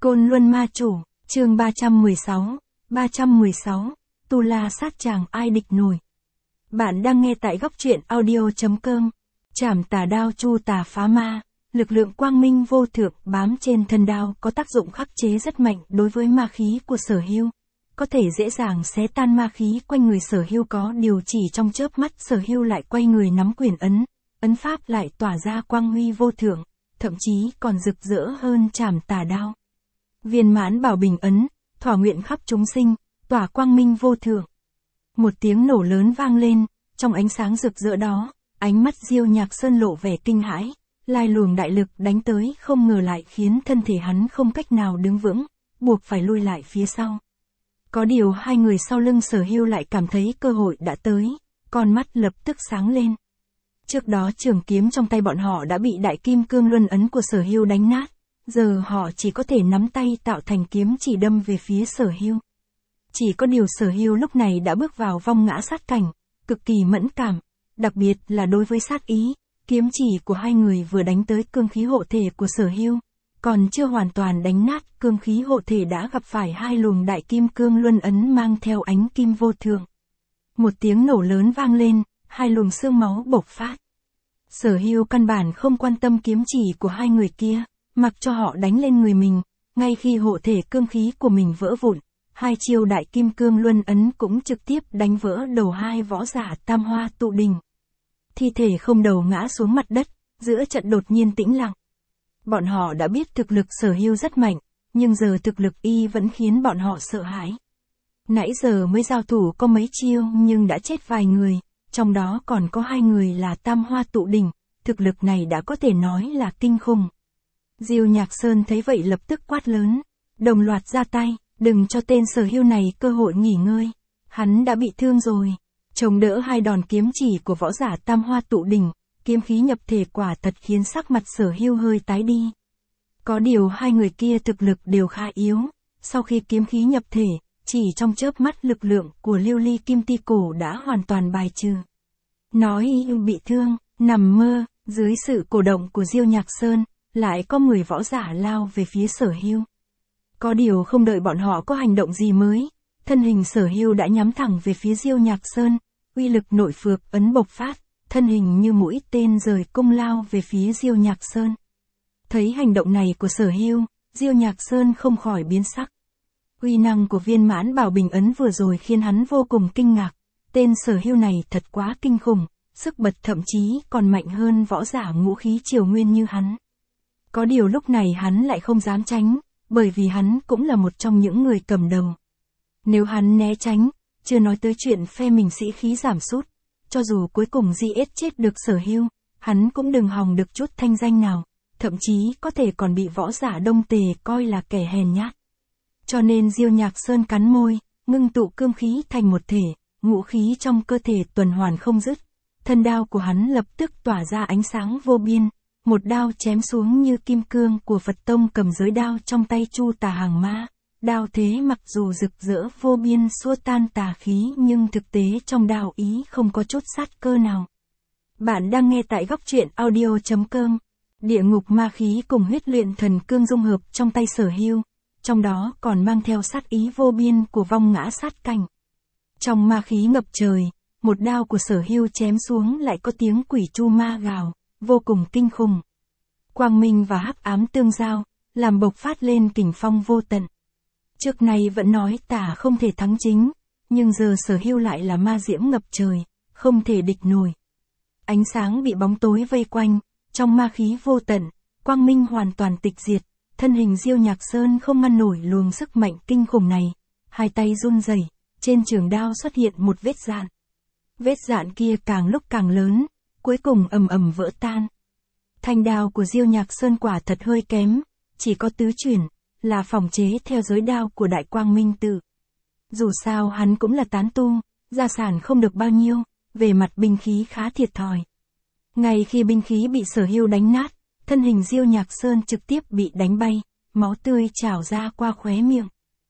Côn Luân Ma Chủ, chương 316, Tu La sát chàng ai địch nổi. Bạn đang nghe tại góc truyện audio.com. Trảm tà đao chu tà phá ma, lực lượng quang minh vô thượng bám trên thân đao có tác dụng khắc chế rất mạnh đối với ma khí của Sở Hưu. Có thể dễ dàng xé tan ma khí quanh người Sở Hưu, có điều chỉ trong chớp mắt Sở Hưu lại quay người nắm quyền ấn pháp lại tỏa ra quang huy vô thượng, thậm chí còn rực rỡ hơn trảm tà đao. Viên mãn bảo bình ấn, thỏa nguyện khắp chúng sinh, tỏa quang minh vô thượng. Một tiếng nổ lớn vang lên, trong ánh sáng rực rỡ đó, ánh mắt Diêu Nhạc Sơn lộ vẻ kinh hãi, lai luồng đại lực đánh tới không ngờ lại khiến thân thể hắn không cách nào đứng vững, buộc phải lui lại phía sau. Có điều hai người sau lưng Sở Hưu lại cảm thấy cơ hội đã tới, con mắt lập tức sáng lên. Trước đó trường kiếm trong tay bọn họ đã bị đại kim cương luân ấn của Sở Hưu đánh nát, giờ họ chỉ có thể nắm tay tạo thành kiếm chỉ đâm về phía Sở Hưu. Chỉ có điều Sở Hưu lúc này đã bước vào vong ngã sát cảnh, cực kỳ mẫn cảm, đặc biệt là đối với sát ý, kiếm chỉ của hai người vừa đánh tới cương khí hộ thể của Sở Hưu, còn chưa hoàn toàn đánh nát cương khí hộ thể đã gặp phải hai luồng đại kim cương luân ấn mang theo ánh kim vô thượng. Một tiếng nổ lớn vang lên, hai luồng xương máu bộc phát. Sở Hưu căn bản không quan tâm kiếm chỉ của hai người kia, mặc cho họ đánh lên người mình, ngay khi hộ thể cương khí của mình vỡ vụn, hai chiêu đại kim cương luân ấn cũng trực tiếp đánh vỡ đầu hai võ giả tam hoa tụ đỉnh. Thi thể không đầu ngã xuống mặt đất, giữa trận đột nhiên tĩnh lặng. Bọn họ đã biết thực lực Sở Hưu rất mạnh, nhưng giờ thực lực y vẫn khiến bọn họ sợ hãi. Nãy giờ mới giao thủ có mấy chiêu nhưng đã chết vài người, trong đó còn có hai người là tam hoa tụ đỉnh, thực lực này đã có thể nói là kinh khủng. Diêu Nhạc Sơn thấy vậy lập tức quát lớn, đồng loạt ra tay, đừng cho tên Sở Hưu này cơ hội nghỉ ngơi. Hắn đã bị thương rồi. Chống đỡ hai đòn kiếm chỉ của võ giả tam hoa tụ đỉnh, kiếm khí nhập thể quả thật khiến sắc mặt Sở Hưu hơi tái đi. Có điều hai người kia thực lực đều khá yếu, sau khi kiếm khí nhập thể, chỉ trong chớp mắt lực lượng của Lưu Ly Kim Ti Cổ đã hoàn toàn bài trừ. Nói bị thương, nằm mơ, dưới sự cổ động của Diêu Nhạc Sơn, lại có 10 võ giả lao về phía Sở Hưu. Có điều không đợi bọn họ có hành động gì mới, thân hình Sở Hưu đã nhắm thẳng về phía Diêu Nhạc Sơn, uy lực nội phược ấn bộc phát, thân hình như mũi tên rời cung lao về phía Diêu Nhạc Sơn. Thấy hành động này của Sở Hưu, Diêu Nhạc Sơn không khỏi biến sắc. Uy năng của viên mãn bảo bình ấn vừa rồi khiến hắn vô cùng kinh ngạc, tên Sở Hưu này thật quá kinh khủng, sức bật thậm chí còn mạnh hơn võ giả ngũ khí triều nguyên như hắn. Có điều lúc này hắn lại không dám tránh, bởi vì hắn cũng là một trong những người cầm đầu. Nếu hắn né tránh, chưa nói tới chuyện phe mình sĩ khí giảm sút, cho dù cuối cùng giết chết được Sở Hưu, hắn cũng đừng hòng được chút thanh danh nào, thậm chí có thể còn bị võ giả Đông Tề coi là kẻ hèn nhát. Cho nên Diêu Nhạc Sơn cắn môi, ngưng tụ cương khí thành một thể, ngũ khí trong cơ thể tuần hoàn không dứt. Thân đao của hắn lập tức tỏa ra ánh sáng vô biên, một đao chém xuống như kim cương của Phật Tông cầm giới đao trong tay Chu Tà Hàng Ma. Đao thế mặc dù rực rỡ vô biên xua tan tà khí nhưng thực tế trong đao ý không có chút sát cơ nào. Bạn đang nghe tại góc truyện audio.com. Địa ngục ma khí cùng huyết luyện thần cương dung hợp trong tay Sở Hưu, trong đó còn mang theo sát ý vô biên của vong ngã sát cảnh. Trong ma khí ngập trời, một đao của Sở Hưu chém xuống lại có tiếng quỷ chu ma gào, vô cùng kinh khủng. Quang minh và hắc ám tương giao, làm bộc phát lên kình phong vô tận. Trước này vẫn nói tà không thể thắng chính, nhưng giờ Sở Hưu lại là ma diễm ngập trời, không thể địch nổi. Ánh sáng bị bóng tối vây quanh, trong ma khí vô tận, quang minh hoàn toàn tịch diệt, thân hình Diêu Nhạc Sơn không ngăn nổi luồng sức mạnh kinh khủng này, hai tay run rẩy, trên trường đao xuất hiện một vết dạn. Vết dạn kia càng lúc càng lớn, cuối cùng ầm ầm vỡ tan. Thanh đao của Diêu Nhạc Sơn quả thật hơi kém, chỉ có tứ chuyển, là phòng chế theo giới đao của Đại Quang Minh Tự. Dù sao hắn cũng là tán tu, gia sản không được bao nhiêu, về mặt binh khí khá thiệt thòi. Ngay khi binh khí bị Sở Hưu đánh nát, thân hình Diêu Nhạc Sơn trực tiếp bị đánh bay, máu tươi trào ra qua khóe miệng.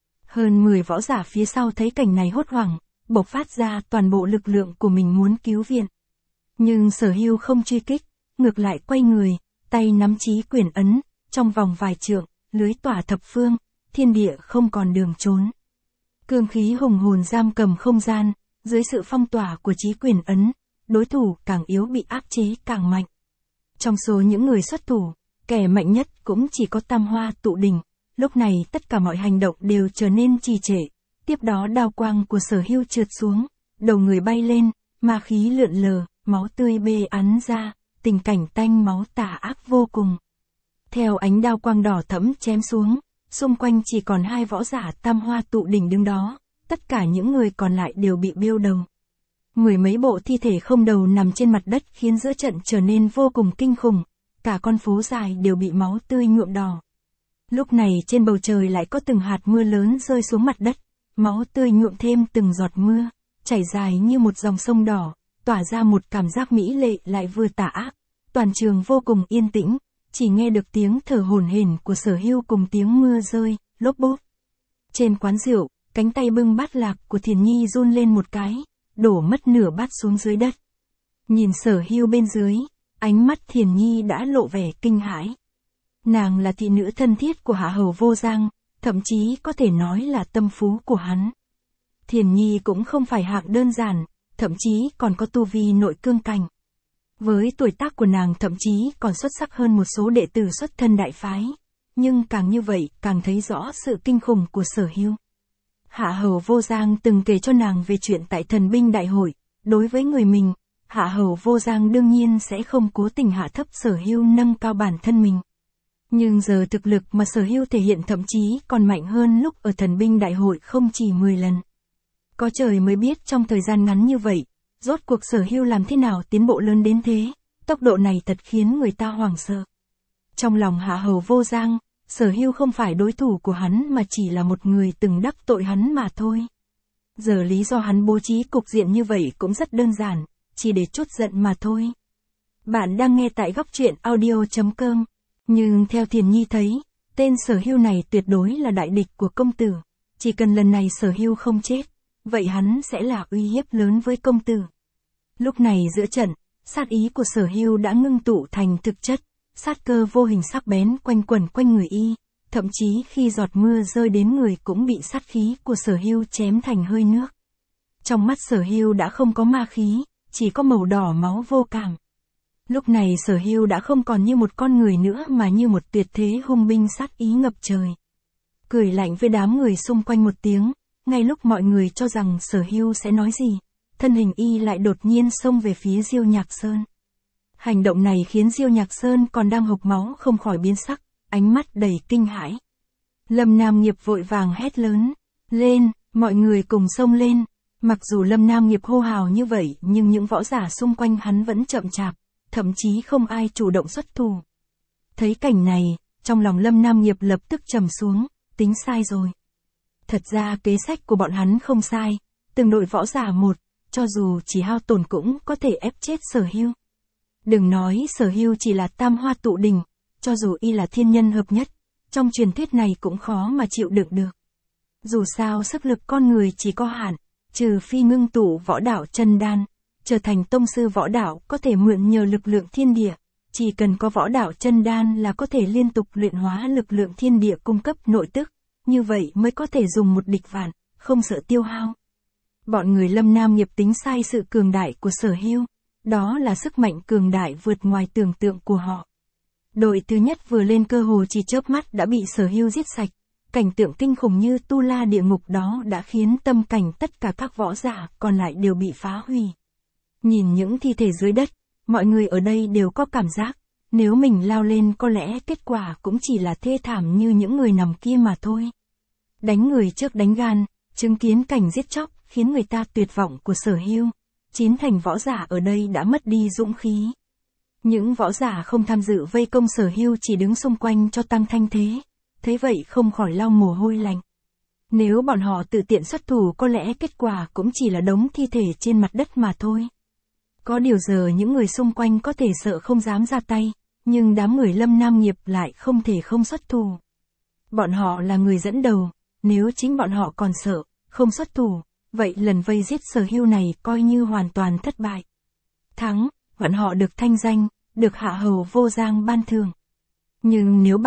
Hơn 10 võ giả phía sau thấy cảnh này hốt hoảng, bộc phát ra toàn bộ lực lượng của mình muốn cứu viện. Nhưng Sở Hưu không truy kích, ngược lại quay người, tay nắm chí quyền ấn, trong vòng vài trượng, lưới tỏa thập phương, thiên địa không còn đường trốn. Cương khí hùng hồn giam cầm không gian, dưới sự phong tỏa của chí quyền ấn, đối thủ càng yếu bị áp chế càng mạnh. Trong số những người xuất thủ, kẻ mạnh nhất cũng chỉ có Tam Hoa Tụ Đỉnh, lúc này tất cả mọi hành động đều trở nên trì trệ, tiếp đó đao quang của Sở Hưu trượt xuống, đầu người bay lên, ma khí lượn lờ, máu tươi bê ắn ra, tình cảnh tanh máu tà ác vô cùng. Theo ánh đao quang đỏ thẫm chém xuống, xung quanh chỉ còn 2 võ giả Tam Hoa Tụ Đỉnh đứng đó, tất cả những người còn lại đều bị biêu đầu. 10 mấy bộ thi thể không đầu nằm trên mặt đất khiến giữa trận trở nên vô cùng kinh khủng, cả con phố dài đều bị máu tươi nhuộm đỏ. Lúc này trên bầu trời lại có từng hạt mưa lớn rơi xuống mặt đất, máu tươi nhuộm thêm từng giọt mưa, chảy dài như một dòng sông đỏ, tỏa ra một cảm giác mỹ lệ lại vừa tà ác. Toàn trường vô cùng yên tĩnh, chỉ nghe được tiếng thở hổn hển của Sở Hưu cùng tiếng mưa rơi, lốp bốp. Trên quán rượu, cánh tay bưng bát lạc của Thiền Nhi run lên một cái, đổ mất nửa bát xuống dưới đất. Nhìn Sở Hưu bên dưới, ánh mắt Thiền Nhi đã lộ vẻ kinh hãi. Nàng là thị nữ thân thiết của Hạ Hầu Vô Giang, thậm chí có thể nói là tâm phú của hắn. Thiền Nhi cũng không phải hạng đơn giản, thậm chí còn có tu vi nội cương cảnh. Với tuổi tác của nàng thậm chí còn xuất sắc hơn một số đệ tử xuất thân đại phái, nhưng càng như vậy càng thấy rõ sự kinh khủng của Sở Hưu. Hạ Hầu Vô Giang từng kể cho nàng về chuyện tại thần binh đại hội, đối với người mình, Hạ Hầu Vô Giang đương nhiên sẽ không cố tình hạ thấp Sở Hưu nâng cao bản thân mình. Nhưng giờ thực lực mà Sở Hưu thể hiện thậm chí còn mạnh hơn lúc ở thần binh đại hội không chỉ 10 lần. Có trời mới biết trong thời gian ngắn như vậy, rốt cuộc Sở Hưu làm thế nào tiến bộ lớn đến thế, tốc độ này thật khiến người ta hoảng sợ. Trong lòng Hạ Hầu Vô Giang, Sở Hưu không phải đối thủ của hắn mà chỉ là một người từng đắc tội hắn mà thôi. Giờ lý do hắn bố trí cục diện như vậy cũng rất đơn giản, chỉ để trút giận mà thôi. Bạn đang nghe tại góc truyện audio.com, nhưng theo Thiền Nhi thấy, tên Sở Hưu này tuyệt đối là đại địch của công tử, chỉ cần lần này Sở Hưu không chết, vậy hắn sẽ là uy hiếp lớn với công tử. Lúc này giữa trận, sát ý của Sở Hưu đã ngưng tụ thành thực chất, sát cơ vô hình sắc bén quanh quẩn quanh người y, thậm chí khi giọt mưa rơi đến người cũng bị sát khí của Sở Hưu chém thành hơi nước. Trong mắt Sở Hưu đã không có ma khí, chỉ có màu đỏ máu vô cảm. Lúc này Sở Hưu đã không còn như một con người nữa mà như một tuyệt thế hung binh sát ý ngập trời. Cười lạnh với đám người xung quanh một tiếng, ngay lúc mọi người cho rằng Sở Hưu sẽ nói gì, thân hình y lại đột nhiên xông về phía Diêu Nhạc Sơn. Hành động này khiến Diêu Nhạc Sơn còn đang hộc máu không khỏi biến sắc, ánh mắt đầy kinh hãi. Lâm Nam Nghiệp vội vàng hét lớn, lên, mọi người cùng xông lên. Mặc dù Lâm Nam Nghiệp hô hào như vậy nhưng những võ giả xung quanh hắn vẫn chậm chạp, thậm chí không ai chủ động xuất thủ. Thấy cảnh này, trong lòng Lâm Nam Nghiệp lập tức trầm xuống, tính sai rồi. Thật ra kế sách của bọn hắn không sai, từng đội võ giả một, cho dù chỉ hao tổn cũng có thể ép chết Sở Hưu. Đừng nói Sở Hưu chỉ là Tam Hoa Tụ Đỉnh, cho dù y là thiên nhân hợp nhất, trong truyền thuyết này cũng khó mà chịu đựng được. Dù sao sức lực con người chỉ có hạn, trừ phi ngưng tụ võ đạo chân đan, trở thành tông sư võ đạo có thể mượn nhờ lực lượng thiên địa, chỉ cần có võ đạo chân đan là có thể liên tục luyện hóa lực lượng thiên địa cung cấp nội tức, như vậy mới có thể dùng một địch vạn, không sợ tiêu hao. Bọn người Lâm Nam Nghiệp tính sai sự cường đại của Sở Hưu, đó là sức mạnh cường đại vượt ngoài tưởng tượng của họ. Đội thứ nhất vừa lên cơ hồ chỉ chớp mắt đã bị Sở Hưu giết sạch, cảnh tượng kinh khủng như tu la địa ngục đó đã khiến tâm cảnh tất cả các võ giả còn lại đều bị phá hủy. Nhìn những thi thể dưới đất, mọi người ở đây đều có cảm giác, nếu mình lao lên có lẽ kết quả cũng chỉ là thê thảm như những người nằm kia mà thôi. Đánh người trước đánh gan, chứng kiến cảnh giết chóc khiến người ta tuyệt vọng của Sở Hưu. 9 thành võ giả ở đây đã mất đi dũng khí. Những võ giả không tham dự vây công Sở Hưu chỉ đứng xung quanh cho tăng thanh thế, thế vậy không khỏi lau mồ hôi lạnh. Nếu bọn họ tự tiện xuất thủ có lẽ kết quả cũng chỉ là đống thi thể trên mặt đất mà thôi. Có điều giờ những người xung quanh có thể sợ không dám ra tay, nhưng đám người Lâm Nam Nghiệp lại không thể không xuất thủ. Bọn họ là người dẫn đầu, nếu chính bọn họ còn sợ, không xuất thủ, vậy lần vây giết Sở Hưu này coi như hoàn toàn thất bại. Thắng, bọn họ được thanh danh, được Hạ Hầu Vô Giang ban thưởng. Nhưng nếu bại,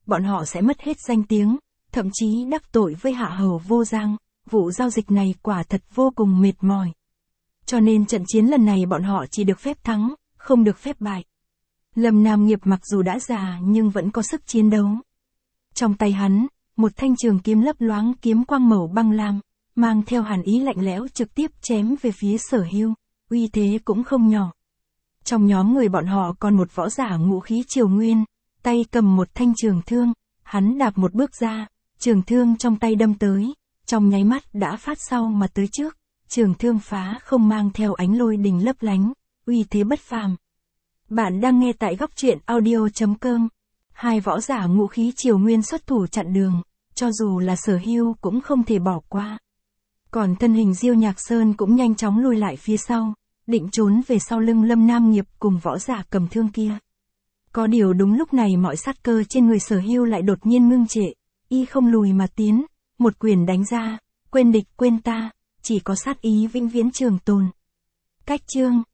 bọn họ sẽ mất hết danh tiếng, thậm chí đắc tội với hạ hầu vô giang, vụ giao dịch này quả thật vô cùng mệt mỏi. Cho nên trận chiến lần này bọn họ chỉ được phép thắng, không được phép bại. Lâm Nam Nghiệp mặc dù đã già nhưng vẫn có sức chiến đấu. Trong tay hắn, một thanh trường kiếm lấp loáng kiếm quang màu băng lam, mang theo hàn ý lạnh lẽo trực tiếp chém về phía Sở Hưu, uy thế cũng không nhỏ. Trong nhóm người bọn họ còn một võ giả ngũ khí triều nguyên, tay cầm một thanh trường thương, hắn đạp một bước ra, trường thương trong tay đâm tới, trong nháy mắt đã phát sau mà tới trước, trường thương phá không mang theo ánh lôi đình lấp lánh, uy thế bất phàm. Bạn đang nghe tại góc truyện audio.com. Hai võ giả ngũ khí triều nguyên xuất thủ chặn đường, cho dù là Sở Hưu cũng không thể bỏ qua. Còn thân hình Diêu Nhạc Sơn cũng nhanh chóng lùi lại phía sau, định trốn về sau lưng Lâm Nam Nghiệp cùng võ giả cầm thương kia. Có điều đúng lúc này mọi sát cơ trên người Sở Hưu lại đột nhiên ngưng trệ, y không lùi mà tiến, một quyền đánh ra, quên địch quên ta, chỉ có sát ý vĩnh viễn trường tồn. Cách chương